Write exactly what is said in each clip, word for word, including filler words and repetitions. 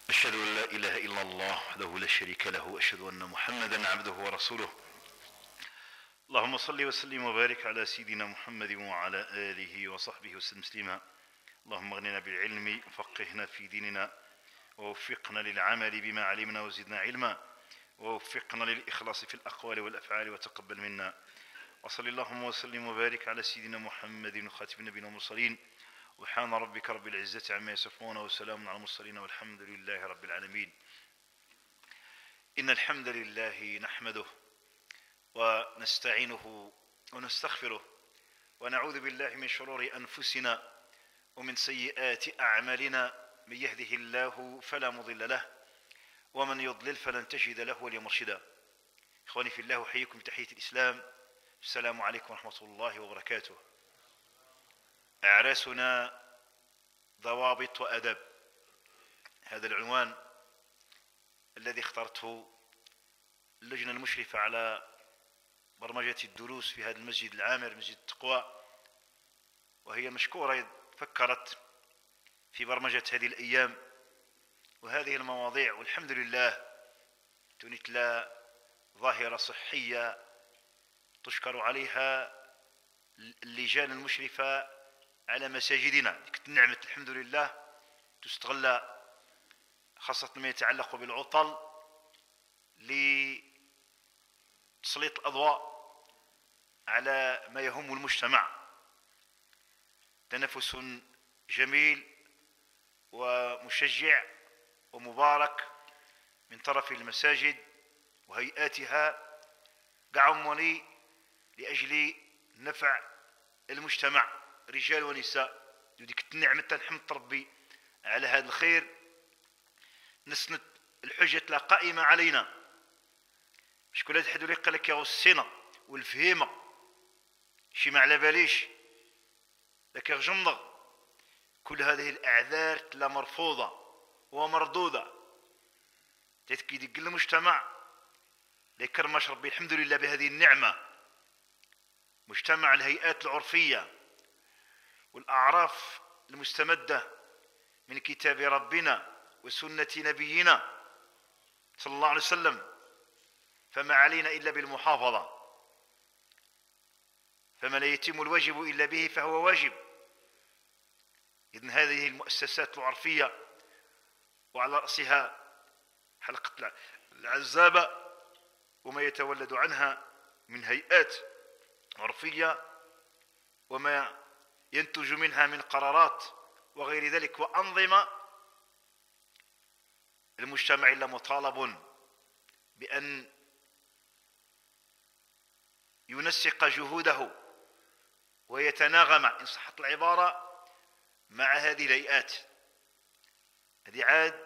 أشهد أن لا إله إلا الله وحده لا شريك له وأشهد أن محمدا عبده ورسوله. اللهم صل وسلم وبارك على سيدنا محمد وعلى آله وصحبه وسلم تسليما. اللهم اغننا بالعلم وفقهنا في ديننا ووفقنا للعمل بما علمنا وزدنا علما ووفقنا للإخلاص في الأقوال والأفعال وتقبل منا. وصل اللهم وسلم وبارك على سيدنا محمد خاتم النبيين والمرسلين. وحان ربك رب العزة عما يصفون وسلام على المرسلين والحمد لله رب العالمين. إن الحمد لله نحمده ونستعينه ونستغفره ونعوذ بالله من شرور أنفسنا ومن سيئات أعمالنا. من يهده الله فلا مضل له ومن يضلل فلن تجد له وليا مرشدا. إخواني في الله، أحييكم بتحية الإسلام. السلام عليكم ورحمة الله وبركاته. أعراسنا ضوابط وأدب، هذا العنوان الذي اخترته اللجنة المشرفة على برمجة الدروس في هذا المسجد العامر، مسجد التقوى، وهي مشكورة فكرت في برمجة هذه الأيام وهذه المواضيع، والحمد لله تنتلى ظاهرة صحية تشكر عليها اللجان المشرفة على مساجدنا. نعمة الحمد لله تستغل خاصة ما يتعلق بالعطل لتسليط الأضواء على ما يهم المجتمع. تنافس جميل ومشجع ومبارك من طرف المساجد وهيئاتها قعموني لأجل نفع المجتمع، رجال ونساء. وديك النعمة تنحمد ربي على هذا الخير. نسند الحجة لا قائمة علينا. مش كل هذا حد اللي قال لك يا السنة والفهيمة شي ما على باليش لك جمضة. كل هذه الأعذار لا مرفوضة ومردودة. تتكيد المجتمع ليكرمش ربي الحمد لله بهذه النعمة. مجتمع الهيئات العرفية والأعراف المستمدة من كتاب ربنا وسنة نبينا صلى الله عليه وسلم، فما علينا إلا بالمحافظة. فما لا يتم الواجب إلا به فهو واجب. إذن هذه المؤسسات العرفية وعلى رأسها حلقة العزابة وما يتولد عنها من هيئات عرفية وما ينتج منها من قرارات وغير ذلك وأنظمة. المجتمع إلا مطالب بأن ينسق جهوده ويتناغم إن صحت العبارة مع هذه الهيئات. هذه عاد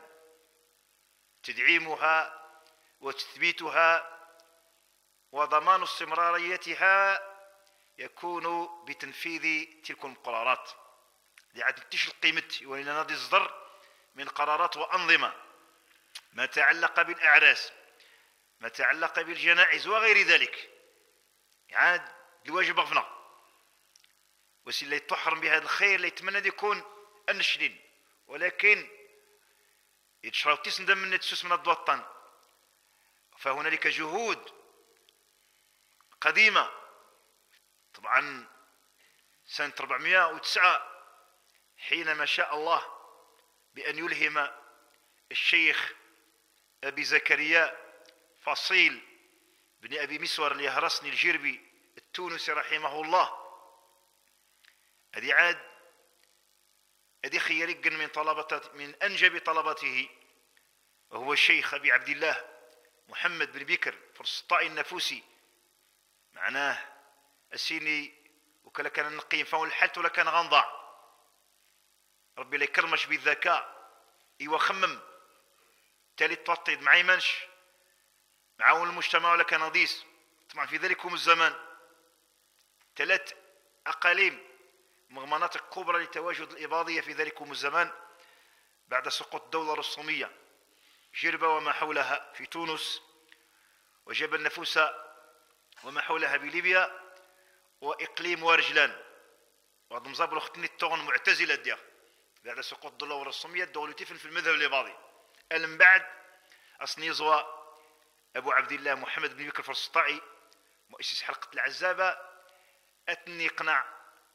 تدعيمها وتثبيتها وضمان استمراريتها يكون بتنفيذ تلك القرارات. هذه عاد تشل قيمة وإلى نادي الصدر من قرارات وأنظمة ما تعلق بالأعراس، ما تعلق بالجنائز وغير ذلك. عاد الواجب غفنا وسي اللي تحرم بهذا الخير اللي يتمنى يكون النشلين، ولكن يتشراو تسندم من تسوس من الضوطن. فهنالك جهود قديمة طبعا سنة أربعمائة وتسعة حينما شاء الله بأن يلهم الشيخ أبي زكريا فصيل بن أبي مسور اليهرسني الجربي التونسي رحمه الله. هذه عاد هذه خيريق من طلبة من أنجب طلبته، وهو الشيخ أبي عبد الله محمد بن بكر فرسطاء النفوسي. معناه السيني وكلا كان نقيم فهو الحلت ولا كان غنضع. ربي لا يكرمش بالذكاء ايوا خمم تالي تطيد مع يمنش معاون المجتمع ولا كان نضيس. طبعا في ذلكم الزمان ثلاث أقاليم مناطق كبرى لتواجد الإباضية في ذلكم الزمان بعد سقوط الدولة الرسومية، جربة وما حولها في تونس، وجبل نفوسة وما حولها بليبيا، وإقليم ورجلان. وهذا مزابل اختني التغن معتزلة ديال بعد سقوط الدولة الرسومية الدولة في المذهب الإباضي. من بعد أصني زوا أبو عبد الله محمد بن بكر الفرسطائي مؤسس حلقة العزابة أتني قنع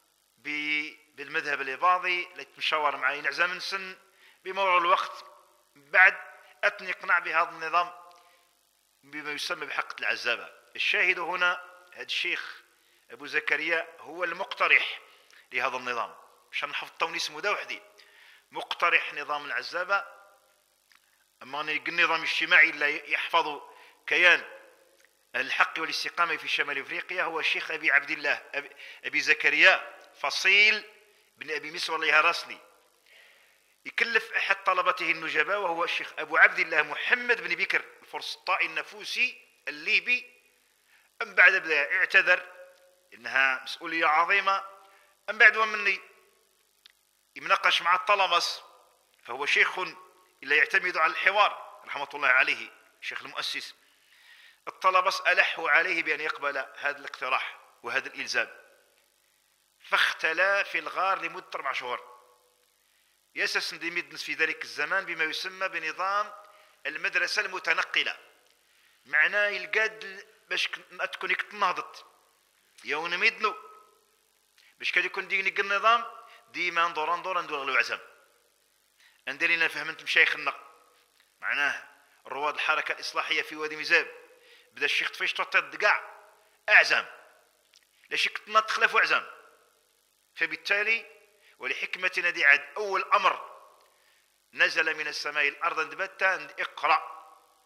بالمذهب الإباضي لتمشاور معي نعزة من سن بمرور الوقت. بعد أتني قنع بهذا النظام بما يسمى بحلقة العزابة. الشاهد هنا هذا الشيخ أبو زكريا هو المقترح لهذا النظام، مشان نحفظ اسمه ذا وحدي، مقترح نظام العزابة. أما النظام الاجتماعي اللي يحفظ كيان الحق والاستقامة في شمال أفريقيا هو الشيخ أبي عبد الله أبي, أبي زكريا فصيل بن أبي مسور الله راسلي. يكلف أحد طلبته النجباء وهو الشيخ أبو عبد الله محمد بن بكر الفرسطائي النفوسي الليبي. أم بعد بدا اعتذر إنها مسؤولية عظيمة. أم بعد ومني يمناقش مع الطلبس، فهو شيخ إلا يعتمد على الحوار رحمة الله عليه، الشيخ المؤسس. الطلبس ألحوا عليه بأن يقبل هذا الاقتراح وهذا الإلزام، فاختلى في الغار لمدة أربع شهور. يسس ندمدنس في ذلك الزمان بما يسمى بنظام المدرسة المتنقلة. معناه يلقاد باش تكون نهضت يوم ميدنو باش كان يكون دينيك النظام ديما ندور ندور ندور الوعزم اندرينا فهمت مشايخنا. معناه رواد الحركة الإصلاحية في وادي مزاب بدا الشيخ طفيش توطيط كاع أعزم لاش كنت تخلف وعزم. فبالتالي ولحكمتنا دي عاد أول أمر نزل من السماء الأرض اندبتا اقرأ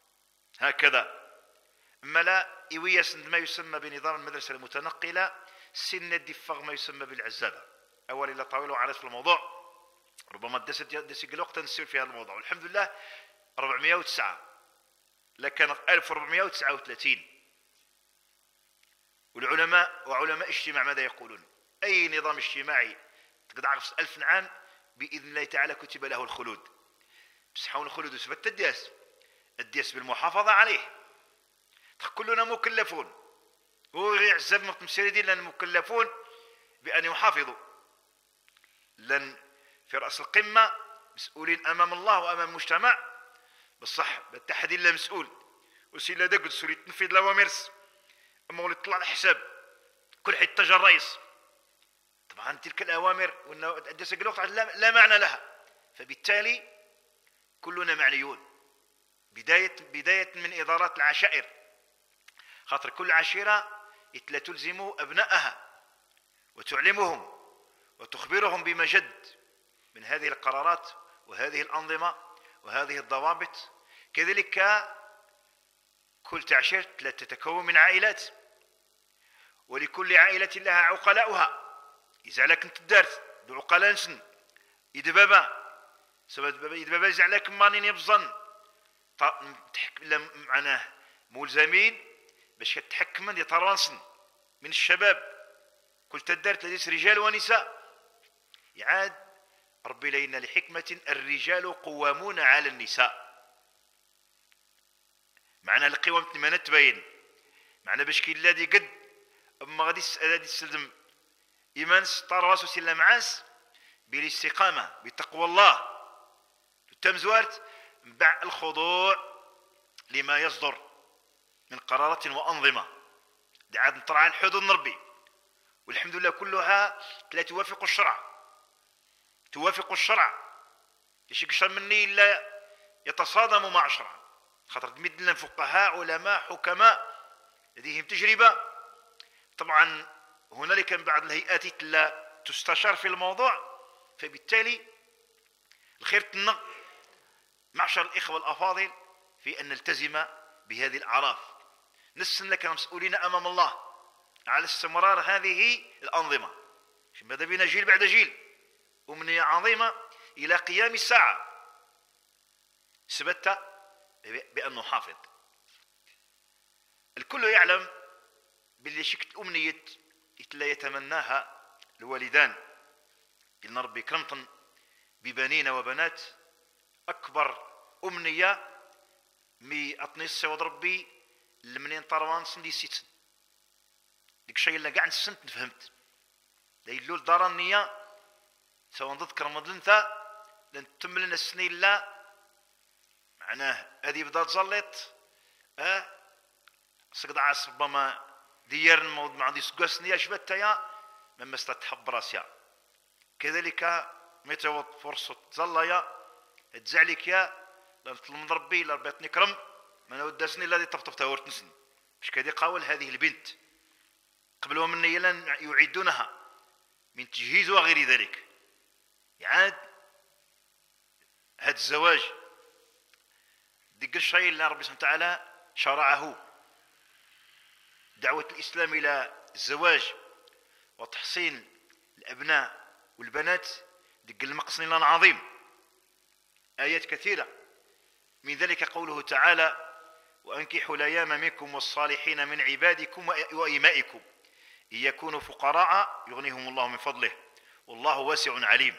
هكذا. أما لا إويس ما يسمى بنظام المدرسة المتنقلة سن الدفاغ ما يسمى بالعزابة. أول إلا طويل وعرف في الموضوع ربما دست دسق الوقت نسير في هذا الموضوع. والحمد لله أربعمائة وتسعة لكن ألف وأربعمائة وتسعة وثلاثين. والعلماء وعلماء الاجتماع ماذا يقولون؟ أي نظام اجتماعي تقدر عرف ألف عام بإذن الله تعالى كتب له الخلود. بس حاول الخلود وثبت الدياس الدياس بالمحافظة عليه. كلنا مكلفون ويعزب متمسردين لأن مكلفون بأن يحافظوا لن في رأس القمة مسؤولين أمام الله وأمام المجتمع بالصح بالتحدي لا مسؤول وسيلا دقد سوري تنفيذ الأوامرس أما ولي تطلع الحساب كل حي اتجه الرئيس. طبعا تلك الأوامر والدسق الوقت لا معنى لها. فبالتالي كلنا معنيون. بداية بداية من إدارات العشائر خاطر كل عشيرة لا تلزم أبنائها وتعلمهم وتخبرهم بما جد من هذه القرارات وهذه الأنظمة وهذه الضوابط. كذلك كل تعشير تتكون من عائلات ولكل عائلة لها عقلاؤها. إذا لك أنت الدارت دو عقلاء نسن يدبابا سبب دبابا يدبابا زعلك مانين يبزن معناه ملزمين باش يتحكمن يترانسن من الشباب كل تدارت لديس رجال ونساء. يعاد ربي لينا لحكمة الرجال قوامون على النساء. معنى القوام ما نتبين معنى باش كي الذي قد اما غادي غادي تسلم ايمان ستار سلم معاس بالاستقامة بتقوى الله التمزوارت مع الخضوع لما يصدر من قرارات وأنظمة عاد نطرع الحدود نربي. والحمد لله كلها لا توافق الشرع توافق الشرع يشك الشرع مني إلا يتصادم مع الشرع. خاطر تمد لنا فقهاء علماء حكماء لديهم تجربة. طبعا هنالك بعض الهيئات لا تستشار في الموضوع. فبالتالي الخير تنا معشر الإخوة الأفاضل في أن نلتزم بهذه الأعراف. نسن لك مسؤولين أمام الله على استمرار هذه الأنظمة. ماذا بنا جيل بعد جيل أمنية عظيمة إلى قيام الساعة ثبت بأن نحافظ. الكل يعلم باللي شكت أمنية لا يتمناها الوالدان إن ربي كرمتن ببنين وبنات. أكبر أمنية مي أطني السواد ربي لمنين طروان سندي سيتن ديك الشيء اللي قاعد نسنت فهمت ليلو الدار النية سواء نذكر مدلنتا لن تتم لنا السنين لا معناه هذه بدات تزلط اه سقط ربما ديار الموضوع ما عندي سقاسني شبت يا مما استتحب راسيا كذلك متى فرصه تزليا تزعلك يا لا نطلب ربي لا ربي نكرم ما وداسني الذي طفطفتها ورتنسني مش كذي قاول هذه البنت قبل ومن لن يعيدونها من تجهيز وغير ذلك يعاد هذا الزواج ديك الشيء اللي ربي سبحانه وتعالى شرعه دعوة الإسلام إلى الزواج وتحصين الأبناء والبنات ديك المقصد عظيم آيات كثيرة من ذلك قوله تعالى وأنكحوا الأيام منكم والصالحين من عبادكم وإمائكم إن يكونوا فقراء يغنيهم الله من فضله والله واسع عليم.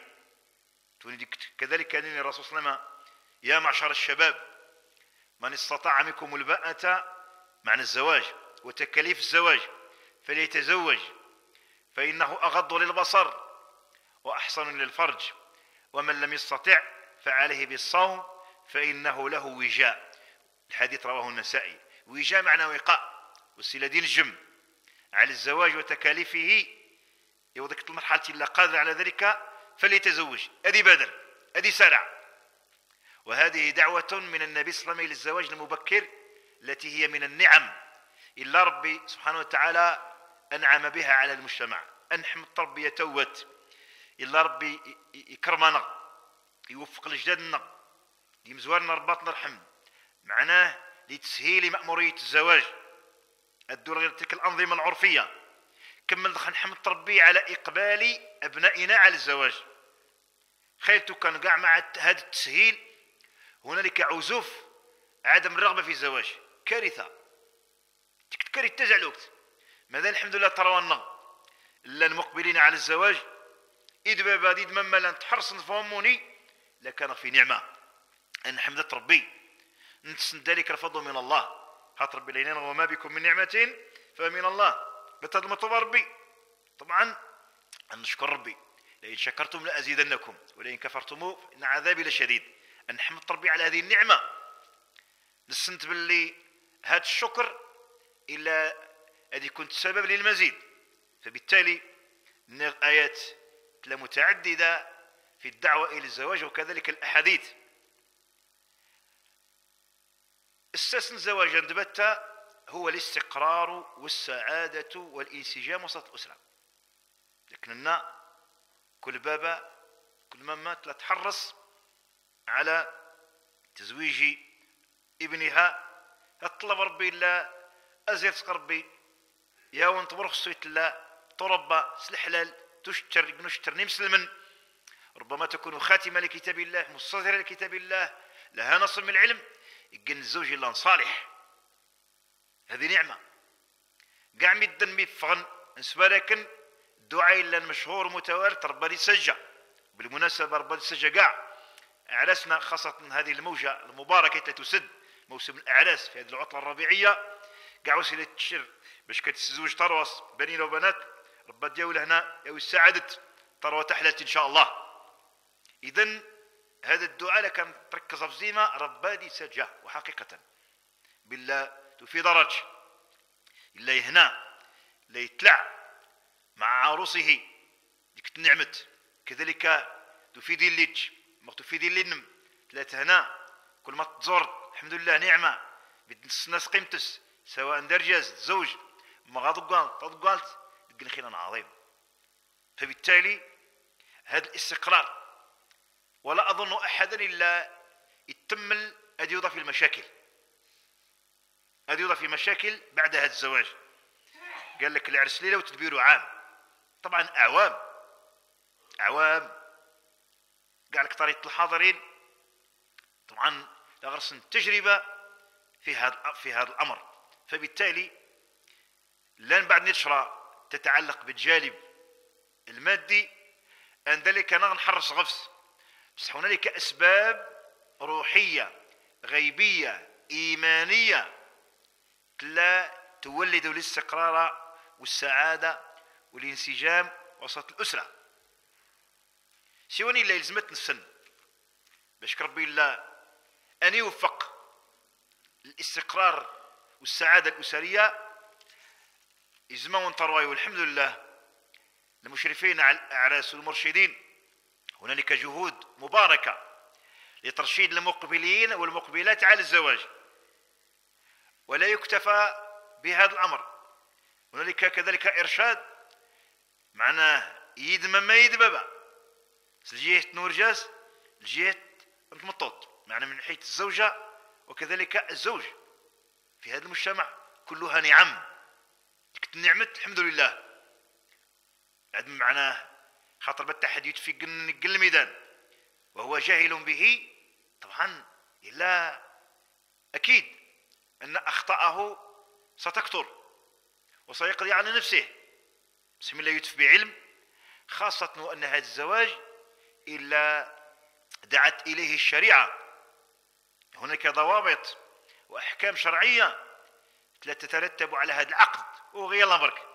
كذلك كان الرسول صلى الله عليه وسلم يا معشر الشباب من استطاع منكم الباءة معنى الزواج وتكاليف الزواج فليتزوج فإنه أغض للبصر وأحسن للفرج ومن لم يستطع فعليه بالصوم فإنه له وجاء. الحديث رواه النسائي. وجاء معنى وقاء والسيلة دين الجم على الزواج وتكاليفه يوضك المرحلة إلا قادر على ذلك فليتزوج. هذه بادر هذه سرع. وهذه دعوة من النبي صلى الله عليه وسلم للزواج المبكر التي هي من النعم إلا ربي سبحانه وتعالى أنعم بها على المجتمع. أنحم التربية توت إلا ربي يكرمنا يوفق لجدادنا يمزوارنا رباطنا الحمد معناه لتسهيل مأمورية الزواج الدور غير تلك الأنظمة العرفية. كمل دخل نحمد التربية على إقبال أبنائنا على الزواج. خيلتو كان قاع مع هذا التسهيل هنالك عزوف عدم الرغبة في الزواج كارثة تكتكري تجع الوقت. ماذا الحمد لله تروانا إلا المقبلين على الزواج إذ باديد مما لن تحرص فهموني لكان في نعمة أن حمدت ربي نتسن ذلك الفضل من الله هات ربي لينا وما بكم من نعمة فمن الله بتهد المطلوب ربي. طبعا أن نشكر ربي لئن شكرتم لأزيدنكم ولئن كفرتم فإن عذابي لشديد. أن نحمد ربي على هذه النعمة نسنت باللي هذا الشكر إلا هذه كنت سبب للمزيد. فبالتالي آيات متعددة في الدعوة إلى الزواج وكذلك الأحاديث. استثنى الزواج عند بتة هو الاستقرار والسعادة والانسجام وسط الأسرة. لكننا كل بابا كل ماما تحرص على تزويج ابنها اطلب ربي الله ازيد ربي يا وانت خصيت الله تربى سلحلال تشتر نشترني مسلما ربما تكون خاتمة لكتاب الله مستظهرة لكتاب الله لها نص من العلم يقن الزوج إلا صالح. هذه نعمة قاع ميدا ميفغن نسبة لكن الدعاء إلا المشهور متوارد ربا لي سجة. بالمناسبة ربا لي سجة قاع أعراسنا خاصة هذه الموجة المباركة التي تسد موسم الأعراس في هذه العطلة الربيعية قاع وسيلة تشر باش كتزوج تروس بنين وبنات ربا دياول هنا يا السعادة تروى تحلت إن شاء الله. إذن هذا الدعاء لكان تركز في زيمة ربا دي سجة وحقيقة بالله في درج إلا يهنا لا يتلع مع عروسه ديك النعمة كذلك تفيد الليج ما تفيد اللينم ثلاثة هنا كل ما تزور الحمد لله نعمة الناس قيمتس سواء درجاز زوج ما غاضقال تضقالت لقن خيرا عظيم. فبالتالي هذا الاستقرار ولا أظن أحدا إلا يتمل أن يضاف المشاكل أن يضاف مشاكل بعد هذا الزواج. قال لك العرس ليلة وتدبيره عام. طبعا أعوام أعوام قال لك طريقة الحاضرين طبعا لغرس التجربة في هذا في هذا الأمر. فبالتالي لن بعد نشرة تتعلق بالجانب المادي أن ذلك نحرص غفص بس هنالك أسباب روحية غيبية إيمانية لا تولد الاستقرار والسعادة والانسجام وسط الأسرة. سيوني اللي يلزمت السن باش ربي الله أن يوفق الاستقرار والسعادة الأسرية يزمون طرواي. والحمد لله المشرفين على الأعراس والمرشدين هنالك جهود مباركة لترشيد المقبلين والمقبلات على الزواج، ولا يكتفى بهذا الأمر، هنالك كذلك إرشاد معناه يدمى ما يدببا الجهة نورجاز الجهة مطوط، معنى من حيث الزوجة وكذلك الزوج في هذا المجتمع كلها نعم، النعمة الحمد لله. عاد معناه خاطر بالتحديث في قل الميدان وهو جاهل به طبعا إلا أكيد أن أخطأه ستكثر وسيقضي على نفسه. بسم الله يتف بعلم، خاصة أن هذا الزواج إلا دعت إليه الشريعة، هناك ضوابط وأحكام شرعية تترتب على هذا العقد. وغير الله برك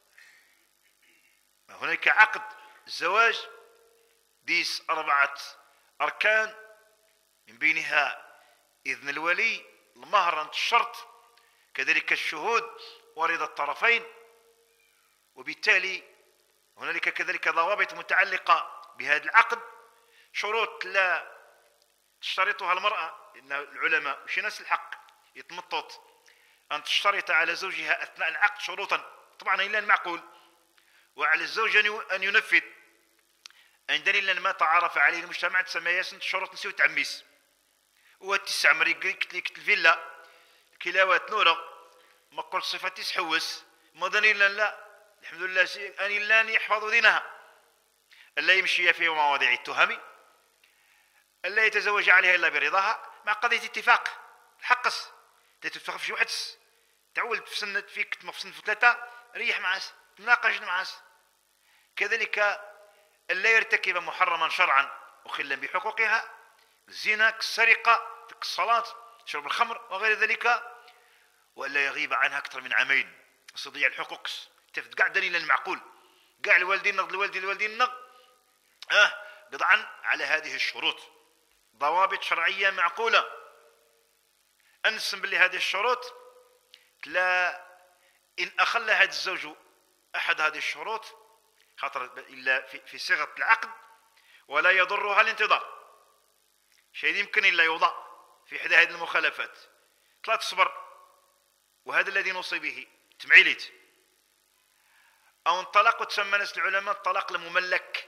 هناك عقد الزواج ديس أربعة أركان، من بينها إذن الولي، المهر أنت الشرط، كذلك الشهود ورضا الطرفين. وبالتالي هنالك كذلك ضوابط متعلقة بهذا العقد، شروط لا تشترطها المرأة، إن العلماء وشي ناس الحق يتمطط أن تشترط على زوجها أثناء العقد شروطا طبعا إلا المعقول، وعلى الزوج أن ينفذ أن دليل ما تعرف عليه المجتمع تسمى ياسن شروط نسيو تعميس. والتسع مري قلت لك الفيلا كلاوات نورة ما قلت صفتي سحوس ما دليل لا الحمد لله أن لا يحفظ دينها، ألا يمشي في مواضيع التهم، ألا يتزوج عليها إلا برضاها مع قضية اتفاق الحقس تتفق في شي واحد تعول في سنة فيك في سنة في ثلاثة ريح معاس تناقش معاس. كذلك ألا يرتكب محرما شرعا وخلا بحقوقها، الزنا السرقة الصلاة شرب الخمر وغير ذلك، وألا يغيب عنها أكثر من عامين استضيع الحقوق تفت قاع دليل المعقول قاع الوالدين نغض الوالدين الوالدين نغ اه قطعا على هذه الشروط ضوابط شرعية معقولة. أنسم باللي هذه الشروط لا إن أخل هذا الزوج أحد هذه الشروط خاطر إلا في, في صيغة العقد ولا يضرها الانتظار، شيء يمكن إلا يوضع في إحدى هذه المخالفات لا تصبر، وهذا الذي نوصي به تمعيليت أو انطلق وتسمى ناس العلماء الطلاق المملك،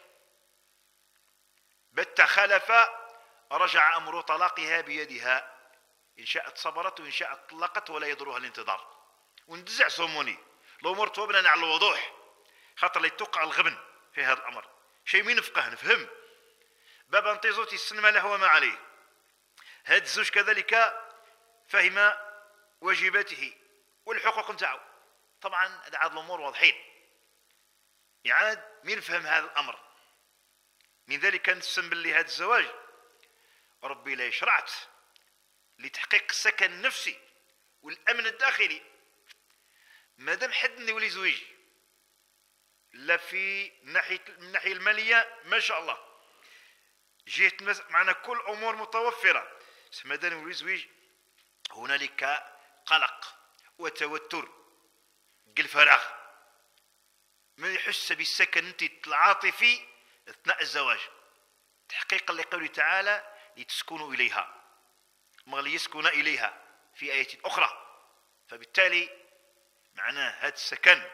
بت خلف رجع أمر طلاقها بيدها إن شاءت صبرت وإن شاءت طلقت ولا يضرها الانتظار. وندزع صوموني الأمور توبنا على الوضوح خاطر لا توقع الغبن في هذا الأمر، شيء مين نفقه نفهم بابا انتظوتي السن ما له وما عليه. هذا الزوج كذلك فهم واجباته والحقوق نتاعو، طبعا هذا عاد الأمور واضحين، يعاد مين فهم هذا الأمر. من ذلك نسم باللي هذا الزواج ربي لا يشرعت لتحقيق السكن النفسي والأمن الداخلي. مادام حد يولي زويج لا في ناحية من الناحية المالية ما شاء الله جهة معنا كل أمور متوفرة، مادام يولي زويج هنالك قلق وتوتر قل فراغ، ما يحس بالسكن العاطفي أثناء الزواج تحقيقا لقوله تعالى لتسكنوا إليها ما ليسكن إليها في آية أخرى. فبالتالي معناه هذا السكن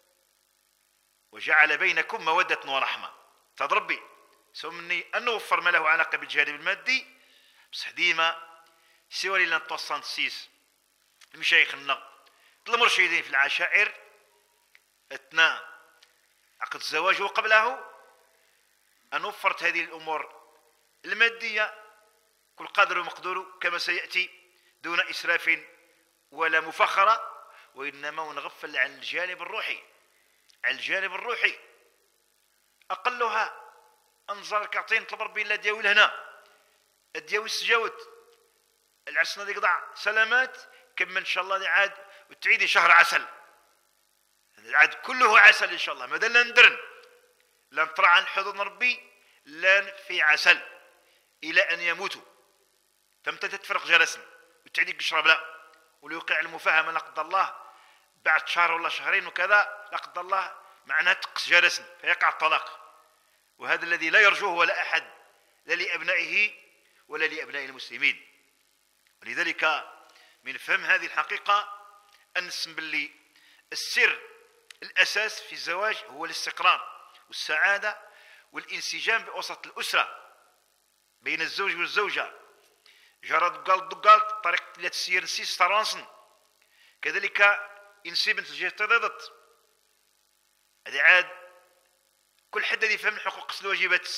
وجعل بينكم مودة ورحمة تضربي سمني أن نوفر ما له علاقة بالجانب المادي، بصح ديما سوى لنا نتوصل نسيس المشايخنا المرشدين في العشائر أثناء عقد الزواج وقبله أن وفرت هذه الأمور المادية كل قدر ومقدور كما سيأتي دون إسراف ولا مفخرة، وإنما نغفل عن الجانب الروحي. عن الجانب الروحي أقلها أنظر كعطين طلب ربي إلا دياول هنا الدياول السجاود العسنة دي قضع سلامات كما إن شاء الله عاد وتعيدي شهر عسل عاد كله عسل إن شاء الله، ماذا لا ندرن لا نطرع عن حدود ربي لا في عسل إلى أن يموتوا. تمتى تتفرق جلسنا وتعدي قشرب لا، وليوقع المفاهمة لا قدر الله بعد شهر ولا شهرين وكذا لا قدر الله معناه تقص جلسنا فيقع الطلاق، وهذا الذي لا يرجوه ولا أحد لا لأبنائه ولا لأبناء المسلمين. ولذلك من فهم هذه الحقيقة أن نسم باللي السر الأساس في الزواج هو الاستقرار والسعادة والانسجام بوسط الأسرة بين الزوج والزوجة. جرى دقال دقال طريقة لا تسير نسيس ترانسن كذلك إنسي بنت الجهة تضادت. هذه عاد كل حد يفهم الحقوق الواجبات.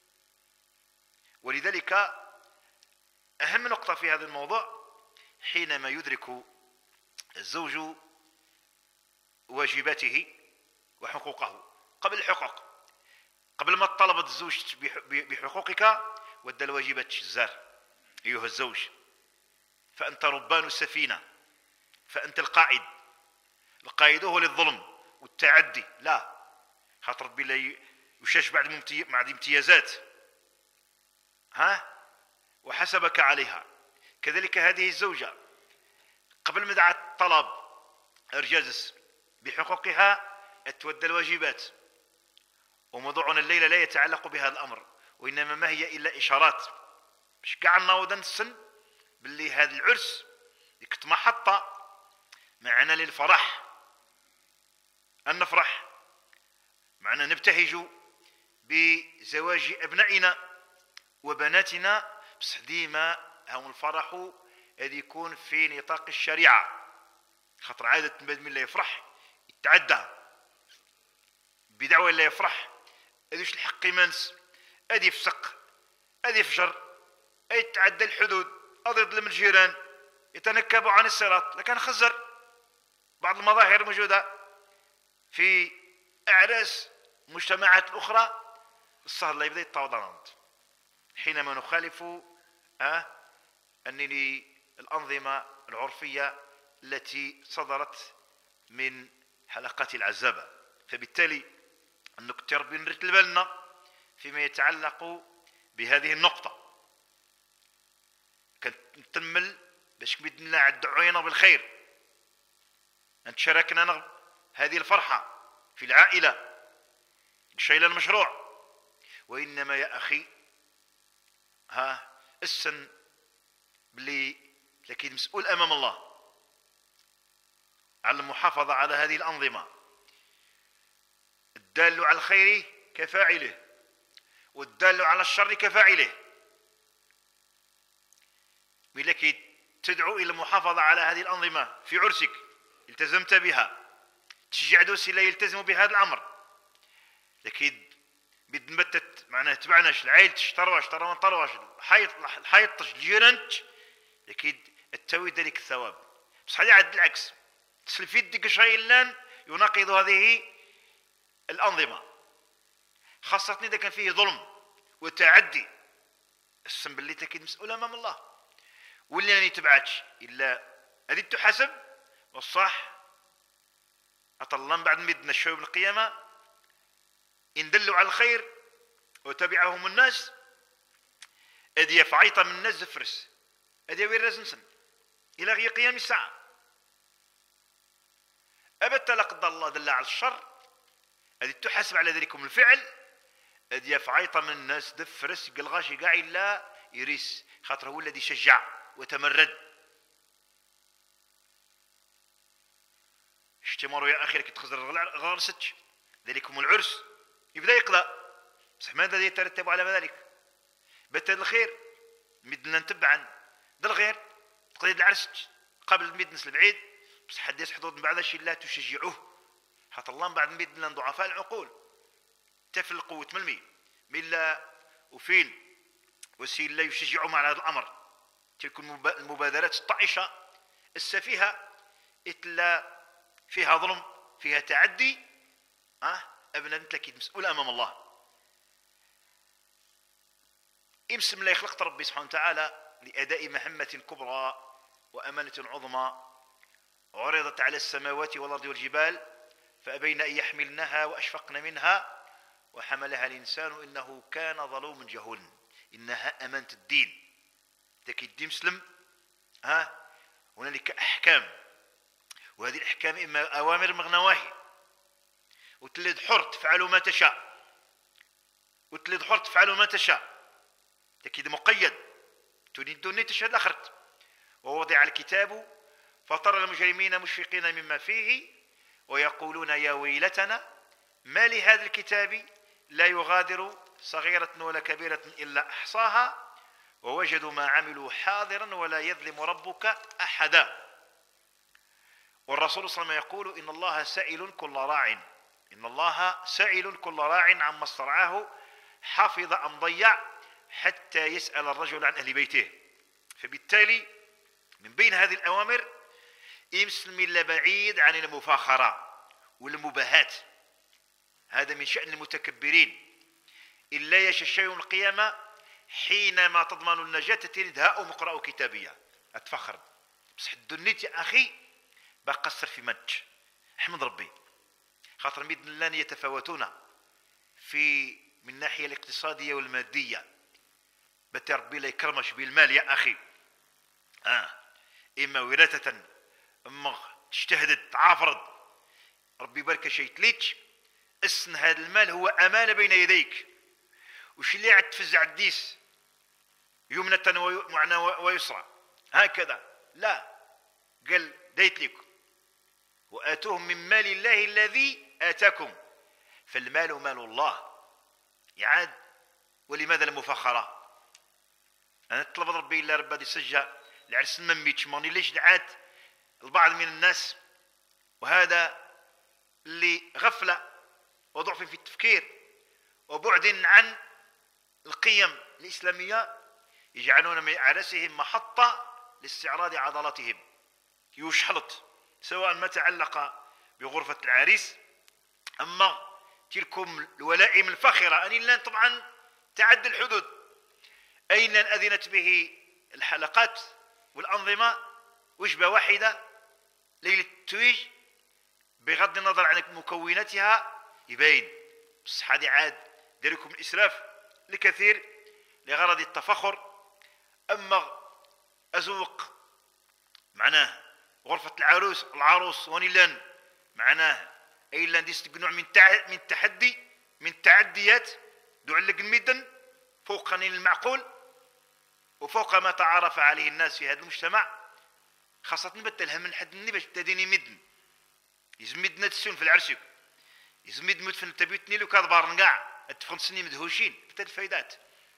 ولذلك أهم نقطة في هذا الموضوع حينما يدرك الزوج واجباته وحقوقه قبل الحقوق، قبل ما طلبت الزوج بحقوقك ودى الواجبات الزار. أيها الزوج فأنت ربان السفينة، فأنت القائد. القائد هو للظلم والتعدي لا، خاطر ربي لا يشاش بعد بعد امتيازات ها وحسبك عليها. كذلك هذه الزوجة قبل ما دعت الطلب ارجاز بحقوقها تودى الواجبات. وموضوعنا الليلة لا يتعلق بهذا الأمر، وإنما ما هي إلا إشارات باش كاع نعاود نسن باللي هذا العرس ديك محطة معنا للفرح، أن نفرح معنا نبتهج بزواج أبنائنا وبناتنا، بصح ديما هم الفرح الذي يكون في نطاق الشريعة. خاطر عادة من لا يفرح يتعدى بدعوة لا يفرح هذوش الحق يمنس، هذه يفسق، هذه يفجر، أي يتعدى الحدود، أو يظلم الجيران، يتنكب عن الصراط. لكن خزر بعض المظاهر الموجودة في أعراس المجتمعات الأخرى السهل لا يبدأ يتطاوض حينما نخالف أه أنني الأنظمة العرفية التي صدرت من حلقات العزابة. فبالتالي نكتر بنرتب بالنا فيما يتعلق بهذه النقطة. كنت نتمل باش بإذن الله عد دعوينا بالخير نتشاركنا هذه الفرحة في العائلة الشيء المشروع. وإنما يا أخي ها السن بلي لكن مسؤول أمام الله على المحافظة على هذه الأنظمة. الدال على الخير كفاعله والدال على الشر كفاعله. ولكن تدعو إلى المحافظة على هذه الأنظمة في عرسك التزمت بها، تشجع دوسي لا يلتزموا بهذا الأمر، لكن بدمتت معناه تبعناش العائلتش ترواش ترى من ترواش الحيط الحيطش الجيرانتش، لكن التوي ذلك الثواب. بس هذا عاد العكس تسلفيت ديك شيء لان يناقض هذه الأنظمة، خاصة إذا كان فيه ظلم وتعدي. السم باللي تكيد مسؤول أمام الله، واللي ما يتبعتش إلا هذه تحاسب والصح أطلم بعد مدنا الشوب القيامة إن دلوا على الخير وتبعهم الناس أدي فعيطة من الناس زفرس أدي وين رزنسن إلى غير قيام الساعة. أبت لا قدر الله دل على الشر أدي تحاسب على ذلكم الفعل أدي فعيطة من الناس دفرس قلغاشي قاعي لا يريس، خاطر هو الذي شجع وتمرد. اشتمروا يا أخي لك تخزر غرستش ذلكم العرس يبدأ يقضى، بصح ماذا يترتب على ذلك؟ بت الخير مدنا نتبعا ذا الغير تقضي العرس قبل مدنس البعيد، بصح حديث حدود من بعد الشيء لا تشجعوه، حتى الله بعد مدنا ضعفاء العقول تفل القوة ملمي ملا وفين وسيل لا يشجعوا على هذا الأمر. تلك المبادرات الطائشة السفيهة إتلا فيها ظلم فيها تعدي أه أبنا نتلكيد مسؤول أمام الله. إمسم لا يخلق ربي سبحانه وتعالى لأداء مهمة كبرى وأمانة عظمى عرضت على السماوات والأرض والجبال فأبين أن يحملنها وأشفقن منها وحملها الإنسان إنه كان ظلوما جهولا. إنها أمانة الدين تكيدي مسلم ها هنالك احكام، وهذه الاحكام اما اوامر من نواهي، وتلد حر تفعلوا ما تشاء، وتلد حر تفعلوا ما تشاء، تكيد مقيد تريدون تشهد اخرت. ووضع الكتاب فترى المجرمين مشفقين مما فيه ويقولون يا ويلتنا ما لهذا الكتاب لا يغادر صغيرة ولا كبيرة إلا أحصاها ووجدوا ما عملوا حاضرا ولا يظلم ربك أحدا. والرسول صلى الله عليه وسلم يقول إن الله سائل كل راع إن الله سائل كل راع عما استرعاه حفظ أم ضيع حتى يسأل الرجل عن أهل بيته. فبالتالي من بين هذه الأوامر يمسلم إلا بعيد عن المفاخرة والمباهات، هذا من شأن المتكبرين. إلا يشاء يوم القيامة حينما تضمن النجاة تندهاء مقرأ كتابية أتفخر بصح الدنيت يا أخي باقي قصر في مج. احمد ربي خاطر بإذن الله يتفاوتون في من الناحية الاقتصادية والمادية. بتي ربي لا يكرمش بالمال يا أخي، آه. إما وراثة أما تجتهد تعافرد ربي بارك شي تليتش اسن هذا المال هو أمانة بين يديك، وش اللي عاد تفزع الديس يمنة ومعنى ويسرى هكذا لا، قال ديت لك وآتوهم من مال الله الذي آتاكم، فالمال مال الله يعاد. ولماذا المفاخرة؟ أنا طلب ربي إلا ربي سجى العرس مميتش ماني ليش دعات البعض من الناس، وهذا اللي غفلة وضعف في التفكير وبعد عن القيم الإسلامية يجعلون من عرسهم محطة لاستعراض عضلاتهم يشحلط، سواء ما تعلق بغرفة العريس أما تلكم الولائم الفاخرة أن الآن طبعا تعدى الحدود. أين أذنت به الحلقات والأنظمة وجبة واحدة ليلة التويج بغض النظر عن مكوناتها يبين، بصح هذه عاد داركم الإسراف لكثير لغرض التفخر. أما أزوق معناه غرفة العروس العروس ونيلان معناه أي لان ديست نوع من من التحدي من التعديات دعلق الميدن فوق قانون المعقول وفوق ما تعارف عليه الناس في هذا المجتمع، خاصة نبتلها من حد النبي باش تديني مدن يزمد نتسون في العرسك يزمد مدفن تبيتني لو كادبار نقاع اتفقن سني مدهوشين بتا الفايدات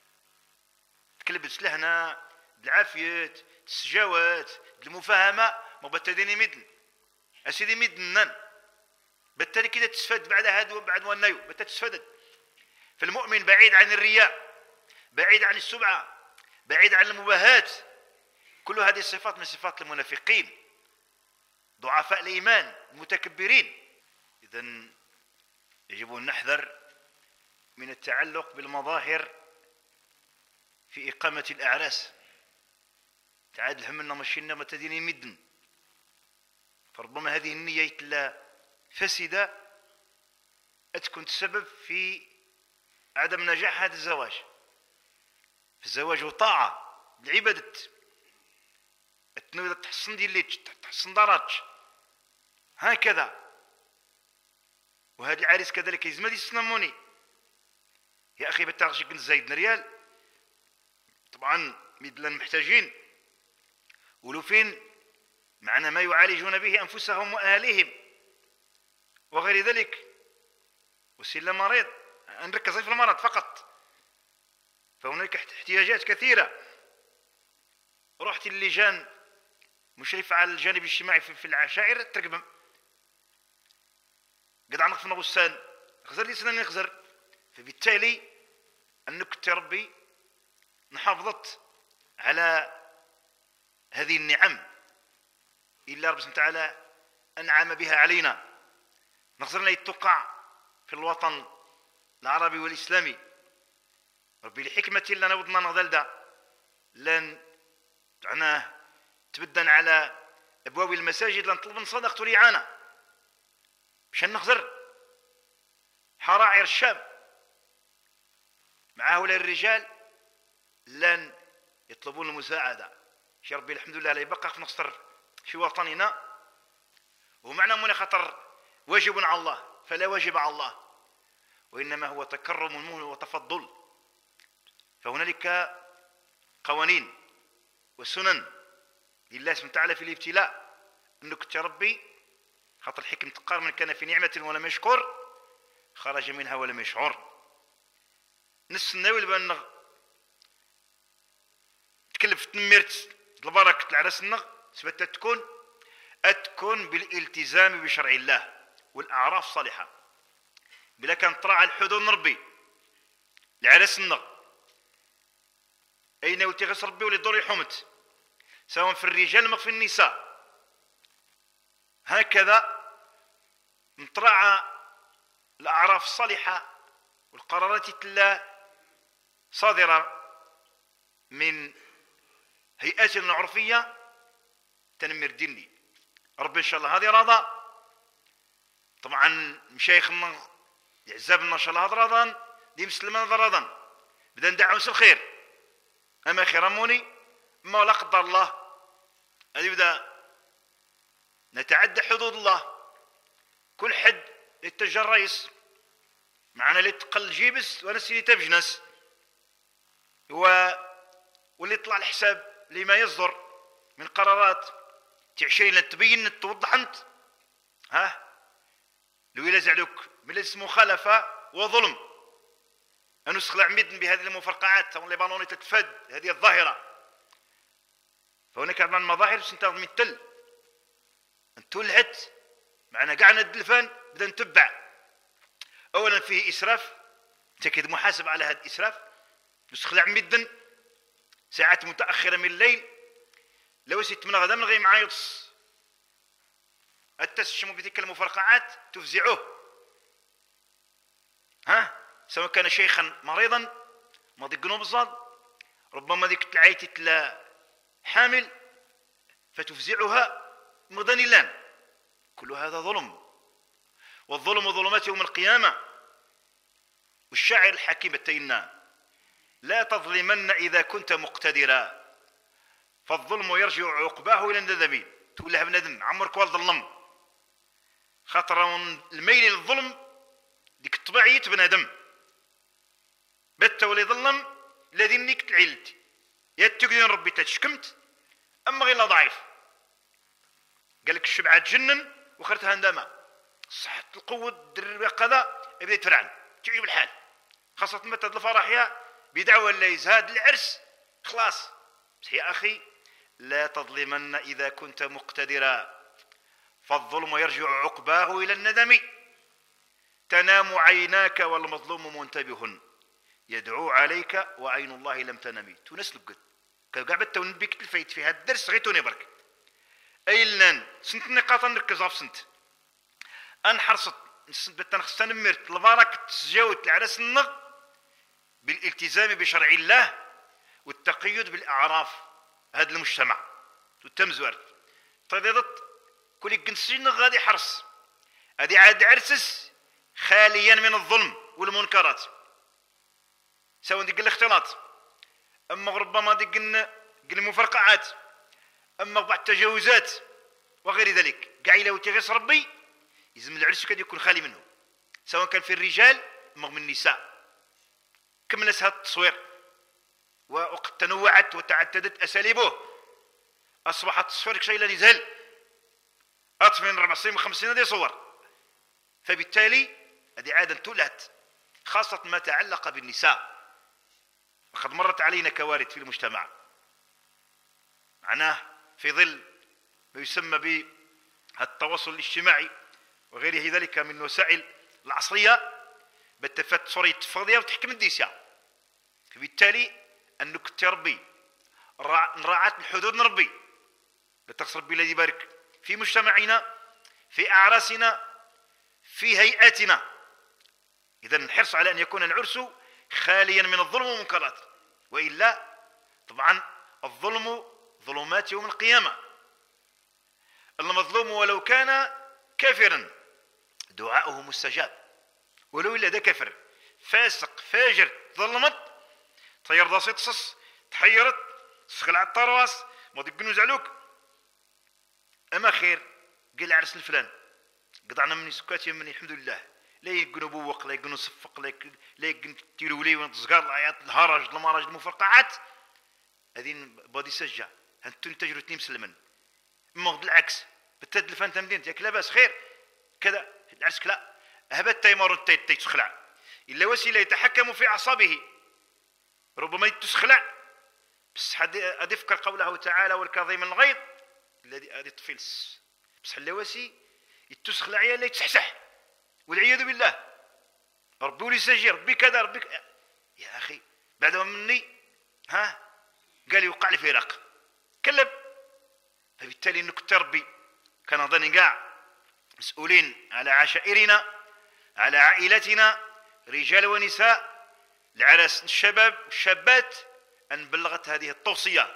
تكلبس لهنا بالعافية السجاوات المفاهمة ما بتديني مدن اسيدي مدنن بالتالي كده تستفاد بعد هذا وبعد والنيو بتا تستفاد. فالمؤمن بعيد عن الرياء بعيد عن السمعة بعيد عن المباهات، كل هذه الصفات من صفات المنافقين ضعفاء الإيمان المتكبرين. إذن يجب أن نحذر من التعلق بالمظاهر في إقامة الأعراس. تعاد الهمنا مشينا ما تديني مدن، فربما هذه النية يتلا فاسدة تكون السبب في عدم نجاح هذا الزواج. في الزواج وطاعة العبادة التنويض تحسن دياليتش تحسن داراتش هكذا. وهذا العريس كذلك يزمد يسنموني يا أخي بتاغشي كنت زايد ريال طبعا مدلن محتاجين ولو فين معنا ما يعالجون به أنفسهم وأهاليهم وغير ذلك. وسيلا مريض نركز في المرض فقط، فهناك احتياجات كثيرة. رحت اللجان مشرفة على الجانب الاجتماعي في العشائر ترقبهم قد عنق في نغسان خزر لي سنة يخزر. فبالتالي أنك ربي نحافظت على هذه النعم إلا رب سبحانه وتعالى أنعم بها علينا، نخزرنا يتقع في الوطن العربي والإسلامي. ربي لحكمة لنا وضنا نغدلدا لن عناه تبدن على أبواب المساجد لن طلب صدقة ريعانة مشان نخزر حراعر الشام مع هؤلاء الرجال لن يطلبون المساعدة. شي ربي الحمد لله لا يبقى في نصر في وطننا، ومعنى من خطر واجب على الله، فلا واجب على الله، وإنما هو تكرم وتفضل. فهنالك قوانين وسنن لله سبحانه وتعالى في الابتلاء، أنك تربي خاطر الحكم تقار من كان في نعمة ولم يشكر خرج منها ولم يشعر. نستناو بأن تكلف تنميرت البركة العرس النغ سبت تكون أتكون بالالتزام بشرع الله والأعراف الصالحة، بلا كان تراعى الحدود نربي العرس النغ أين وتغس ربي ولدور يحومت، سواء في الرجال ما في النساء. هكذا نتراعى الأعراف الصالحة والقرارات الله صادرة من هيئاتنا العرفية تنمير ديني. ربي إن شاء الله هذه راضى. طبعا مشايخنا يعزبنا إن شاء الله هذا راضان دي مسلمان هذا راضان بدنا ندعو الخير. أما خيرموني ما لا قدر الله هذه بدا نتعدى حدود الله. كل حد يتجه الرئيس معنا اللي تقل جيبس وانا سيدي تبجنس و واللي يطلع الحساب لما يصدر من قرارات تعشين تبين توضح انت ها لو إلا زعلوك من اسمه مخالفه وظلم انسخلع مدن بهذه المفرقعات اللي بالوني تتفاد هذه الظاهره. فهناك بعض المظاهر باش انت مثل انتولعت معنا قعنا الدلفان بدا نتبع. اولا فيه اسراف، تاكد محاسب على هذا الاسراف. نسخلع مدن ساعات متاخره من الليل لو سيت من غدا من غير معايص التسشم بتلك المفرقعات تفزعوه. ها سواء كان شيخا مريضا ما ضيق نبض ربما ذيك العيتي تلا حامل فتفزعها مضن اللان. كل هذا ظلم، والظلم ظلمات يوم القيامة. والشاعر الحكيم التينا لا تظلمن إذا كنت مقتدرا فالظلم يرجع عقباه إلى الندم. تقول لها بندم عمرك والظلم خاطر الميل للظلم ديك الطبيعية بنادم بت ولي ظلم الذي نيك تعلت يا تقدين ربي تشكمت أما غير ضعيف. قال لك الشبعة تجنن وخرتها ندامة صحة القوة الدربة قضاء يبدا يتفرعن تعجب الحال خاصة متى الفرح يا بدعوة اللي يزهاد العرس خلاص. بس يا أخي لا تظلمن إذا كنت مقتدرا فالظلم يرجع عقباه إلى الندم. تنام عيناك والمظلوم منتبه يدعو عليك وعين الله لم تنمي. تنسلب قد كقعبت ونبيك تلفيت في هذا الدرس غيتوني برك أي لان سنت نقاط نركز في سنت أنحرصت سنت بتنخص نمرت البركة تسجاوت العرس النغ بالالتزام بشرع الله والتقيد بالأعراف هذا المجتمع والتمزور تضيضت كل جنسين غادي حرص هذه عاد عرسس خاليا من الظلم والمنكرات سواء ديك الاختلاط اما ربما ديك المفرقعات اما بعض التجاوزات وغير ذلك كاع الا وتغيس ربي يلزم العرس كاد يكون خالي منه سواء كان في الرجال أو من النساء. كملت هذا التصوير وقد تنوعت وتعددت اساليبه اصبح التصوير شيء لا يزال اطفال من أربع سنين وخمس سنين يصور. فبالتالي هذه عاده تولهت خاصه ما تعلق بالنساء وقد مرت علينا كوارث في المجتمع معناه في ظل ما يسمى بالتواصل الاجتماعي وغيره ذلك من الوسائل العصريه بتفت صوري تفضيها وتحكم الديسيا. فبالتالي انك تربي نراعاة الحدود نربي لتقص ربي الذي يبارك في مجتمعنا في اعراسنا في هيئاتنا. اذا الحرص على ان يكون العرس خاليا من الظلم والمنكرات والا طبعا الظلم ظلمات يوم القيامه. المظلوم ولو كان كافرا دعاؤه مستجاب ولو الا ده كفر فاسق فاجر ظلمت طير ضاسي تصص تحيرت تسخلع الطرواس ما تقنوز علوك اما خير قال عرس الفلان قطعنا مني سكاتي مني الحمد لله لا يقنوا بوق لا يقنوا صفق لا يقنوا تيرولي ونتزقار العياط الهرج المراج المفرقعات هذين بادي سجع هانتو تجروا تني مسلما اما بالعكس بالتد الفان تمدين ياك لاباس خير كذا العرس لا هبت تيمر تي تسخلع الا وسيله يتحكم في اعصابه ربما يتسخلع بس حد يفكر قوله تعالى والكاظم الغيظ الذي هذه طفيلس بس اللواسي يتسخلع يا لا يتسحسح والعياذ بالله ربي ولي سجي ربي كذا ربي ك... يا اخي بعد مني ها قال يوقع لي في رق كلب فبالتالي انك تربي كان ظني كاع مسؤولين على عشائرنا على عائلتنا رجال ونساء العرس الشباب والشابات ان بلغت هذه التوصيه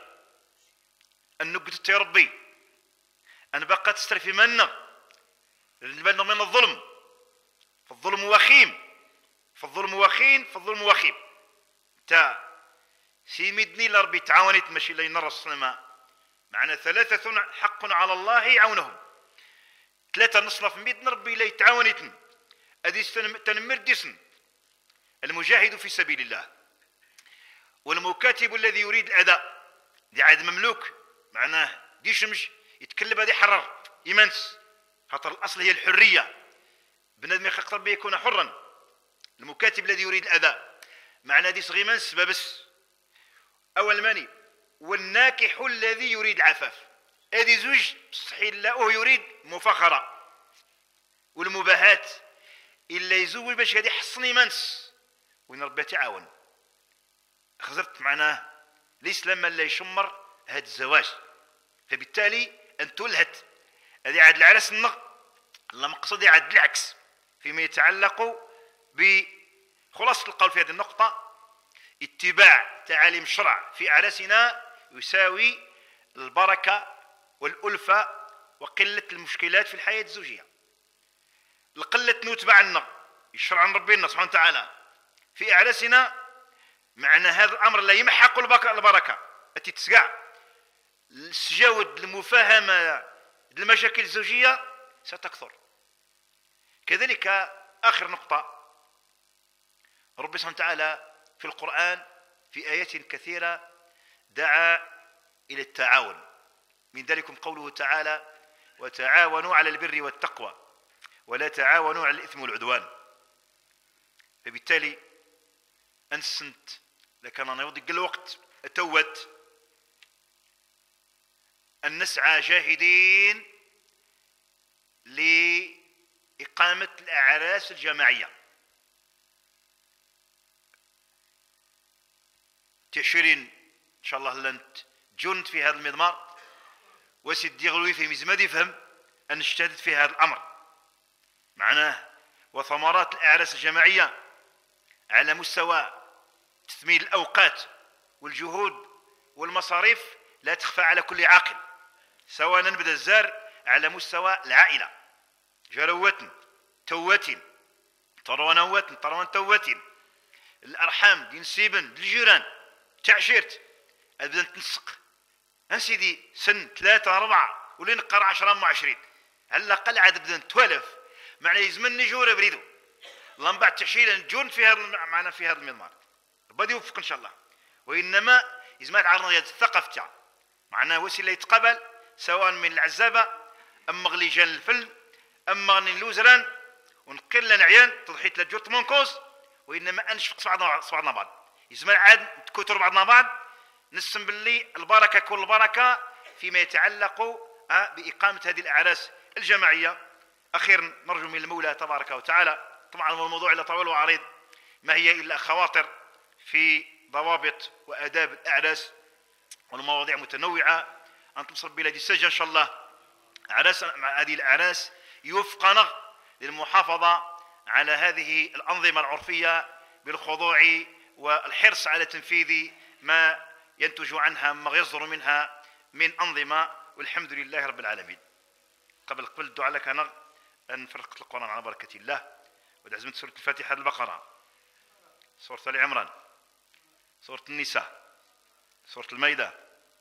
ان نقدت يا ربي ان بقى تسترفي منا بالنا من الظلم فالظلم وخيم فالظلم وخيم فالظلم وخيم تا سيمدني لربي تعاونت ماشي لين الرسول معنا ثلاثة حق على الله عونهم ثلاثة نصنف ميد ربي لا يتعاونتن أدي تنمر ديسن المجاهد في سبيل الله والمكاتب الذي يريد الأداء دي عاد مملوك معناه دي شمش يتكلم هذه حرر إيمانس خاطر الأصل هي الحرية بنادم يخلق ربي يكون حرا المكاتب الذي يريد الأداء معناه دي صغيمانس بس أول ماني والناكح الذي يريد العفاف هذه زوج صحيح لا هو يريد مفاخرة والمباهات إلا يزوج باش هذه حصني منس وين ربي تعاون خزرت معناه الإسلام لا يشمر هذا الزواج فبالتالي أن تلهت هذه عاد العرس النغ الله مقصد عاد العكس فيما يتعلق بخلاصة القول في هذه النقطة اتباع تعاليم الشرع في أعراسنا يساوي البركة والألفة وقلة المشكلات في الحياة الزوجية القلة نتبع لنا الشرع عن ربنا سبحانه وتعالى في أعراسنا معنى هذا الأمر لا يمحق البركة التي تسقع السجاود المفاهمة المشاكل الزوجية ستكثر كذلك آخر نقطة ربنا سبحانه وتعالى في القرآن في آيات كثيرة دعا إلى التعاون من ذلكم قوله تعالى وتعاونوا على البر والتقوى ولا تعاونوا على الإثم والعدوان فبالتالي أنسنت لكن أنا يوضي الوقت أتوت أن نسعى جاهدين لإقامة الأعراس الجماعية تشيرين إن شاء الله لنت جند في هذا المضمار وسيدي غلوي في مزماد يفهم أن نجتهد في هذا الأمر معناه وثمرات الأعراس الجماعية على مستوى تثمين الأوقات والجهود والمصاريف لا تخفى على كل عاقل سواء نبدا الزار على مستوى العائلة جروات توات طروانوات طروان توات الأرحام دي نسيبن الجيران تعشيرت أبدا تنسق أنسيدي سن ثلاثة أربعة ولين قرع عشرة مع عشرين على الأقل عاد بدنا توالف معنى يزمن نجور بريدو الله من بعد تعشير نجون في هذا معنا في هذا المضمار بدي يوفق إن شاء الله وإنما يزمات عرضنا الثقافة تاع معناه وسيلة يتقبل سواء من العزابة أما غليجان الفل أما غني اللوزران ونقل لنا عيان تضحيت لجوت مونكوز وإنما أنشفق صبعنا صبعنا بعض يزمن عاد تكوتر بعضنا بعض نسم باللي البركة كل البركة فيما يتعلق بإقامة هذه الأعراس الجماعية أخيرا نرجو من المولى تبارك وتعالى طبعا الموضوع إلا طويل وعريض ما هي إلا خواطر في ضوابط وآداب الأعراس والمواضيع متنوعة أن تصل بلاد السجن إن شاء الله أعراس مع هذه الأعراس يوفقنا للمحافظة على هذه الأنظمة العرفية بالخضوع والحرص على تنفيذ ما ينتج عنها ما يصدر منها من أنظمة والحمد لله رب العالمين. قبل قبل الدعاء لك أنا أن فرقت القرآن على بركة الله ودعزمت سورة الفاتحة البقرة سورة آل عمران سورة النساء سورة المائدة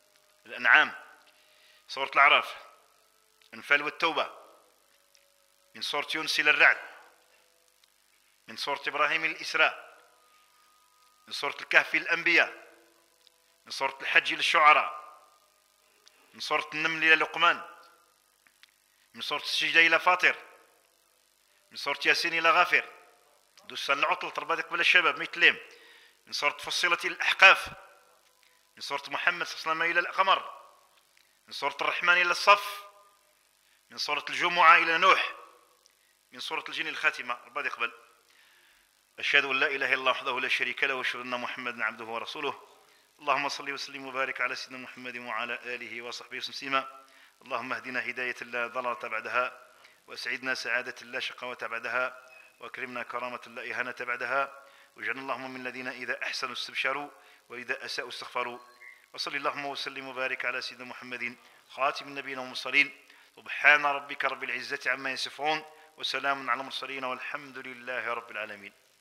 الأنعام، سورة الأعراف، الأنفال والتوبة، من سورة يونس إلى الرعد، من سورة إبراهيم إلى الإسراء، من سورة الكهف إلى الأنبياء، من سورة الحج إلى الشعراء، من سورة النمل إلى لقمان، من سورة السجدة إلى فاطر، من سورة ياسين إلى غافر، دوسان العطل تربادك قبل الشباب ميتليم، من سورة فصلت إلى الأحقاف، من سورة محمد صلى الله عليه وسلم إلى القمر، من سورة الرحمن إلى الصف، من سورة الجمعة إلى نوح، من سورة الجن الخاتمة ربادي قبل. أشهد أن لا إله إلا الله وحده لا شريك له وأشهد أن محمدا عبده ورسوله. اللهم صل وسلم وبارك على سيدنا محمد وعلى آله وصحبه وسلم. اللهم اهدنا هداية لا ضلالة بعدها، واسعدنا سعادة لا شقاوة بعدها، واكرمنا كرامة لا إهانة بعدها، واجعلنا اللهم من الذين إذا أحسنوا استبشروا وإذا أساءوا استغفروا. وصل اللهم وسلم وبارك على سيدنا محمد خاتم النبيين والمرسلين. سبحان ربك رب العزة عما يصفون، وسلام على المرسلين، والحمد لله رب العالمين.